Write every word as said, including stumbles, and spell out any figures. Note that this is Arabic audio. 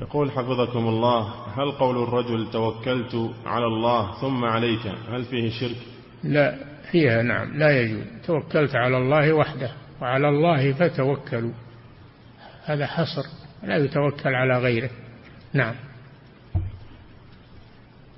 يقول حفظكم الله: هل قول الرجل توكلت على الله ثم عليك هل فيه شرك؟ لا فيها، نعم، لا يجوز. توكلت على الله وحده، وعلى الله فتوكلوا، هذا حصر، لا يتوكل على غيره. نعم.